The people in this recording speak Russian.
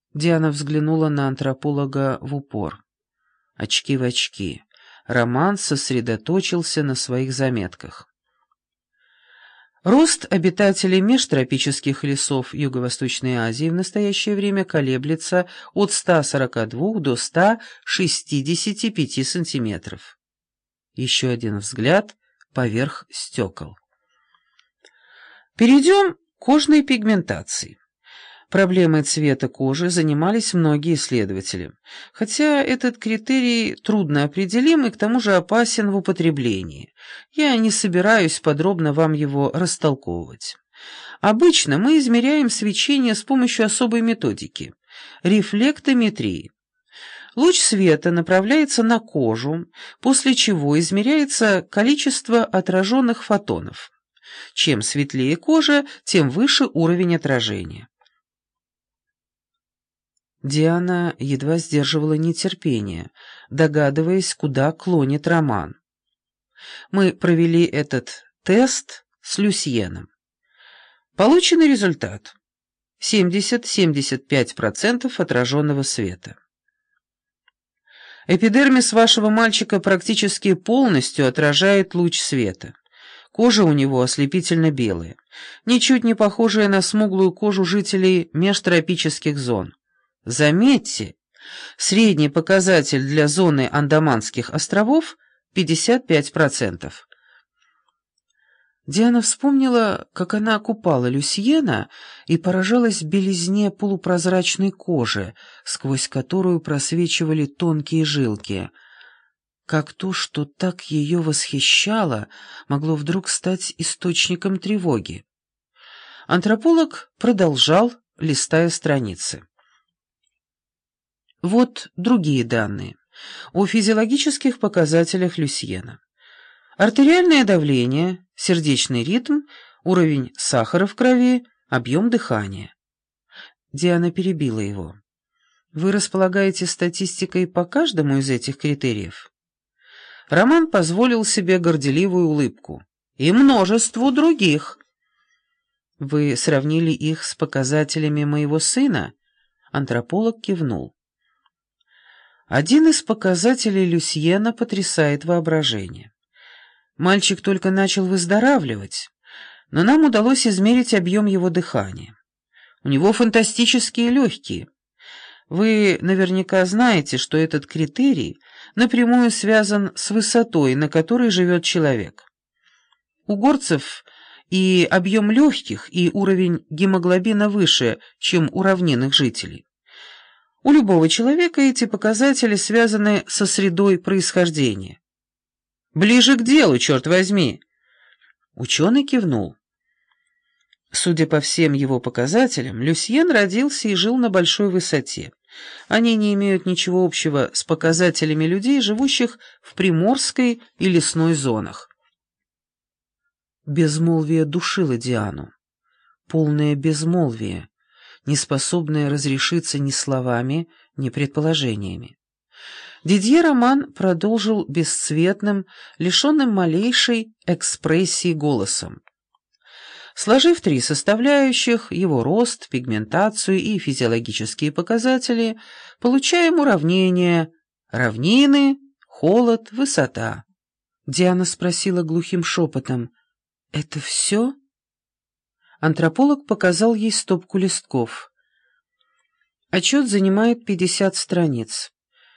Диана взглянула на антрополога в упор. Очки в очки. Роман сосредоточился на своих заметках. Рост обитателей межтропических лесов Юго-Восточной Азии в настоящее время колеблется от 142 до 165 сантиметров. Еще один взгляд поверх стекол. Перейдем к кожной пигментации. Проблемой цвета кожи занимались многие исследователи, хотя этот критерий трудно определим и к тому же опасен в употреблении. Я не собираюсь подробно вам его растолковывать. Обычно мы измеряем свечение с помощью особой методики – рефлектометрии. Луч света направляется на кожу, после чего измеряется количество отраженных фотонов. Чем светлее кожа, тем выше уровень отражения. Диана едва сдерживала нетерпение, догадываясь, куда клонит Роман. Мы провели этот тест с Люсьеном. Полученный результат – 70-75% отраженного света. Эпидермис вашего мальчика практически полностью отражает луч света. Кожа у него ослепительно белая, ничуть не похожая на смуглую кожу жителей межтропических зон. Заметьте, средний показатель для зоны Андаманских островов – 55%. Диана вспомнила, как она купала Люсьена и поражалась белизне полупрозрачной кожи, сквозь которую просвечивали тонкие жилки. Как то, что так ее восхищало, могло вдруг стать источником тревоги. Антрополог продолжал, листая страницы. Вот другие данные о физиологических показателях Люсьена. Артериальное давление, сердечный ритм, уровень сахара в крови, объем дыхания. Диана перебила его. Вы располагаете статистикой по каждому из этих критериев? Роман позволил себе горделивую улыбку. И множеству других. Вы сравнили их с показателями моего сына? Антрополог кивнул. Один из показателей Люсьена потрясает воображение. Мальчик только начал выздоравливать, но нам удалось измерить объем его дыхания. У него фантастические легкие. Вы наверняка знаете, что этот критерий напрямую связан с высотой, на которой живет человек. У горцев и объем легких, и уровень гемоглобина выше, чем у равнинных жителей. У любого человека эти показатели связаны со средой происхождения. Ближе к делу, черт возьми. Ученый кивнул. Судя по всем его показателям, Люсьен родился и жил на большой высоте. Они не имеют ничего общего с показателями людей, живущих в приморской и лесной зонах. Безмолвие душило Диану. Полное безмолвие, неспособное разрешиться ни словами, ни предположениями. Дидье Роман продолжил бесцветным, лишенным малейшей экспрессии голосом. Сложив три составляющих, его рост, пигментацию и физиологические показатели, получаем уравнение равнины, холод, высота. Диана спросила глухим шепотом: «Это все?» Антрополог показал ей стопку листков. Отчет занимает 50 страниц.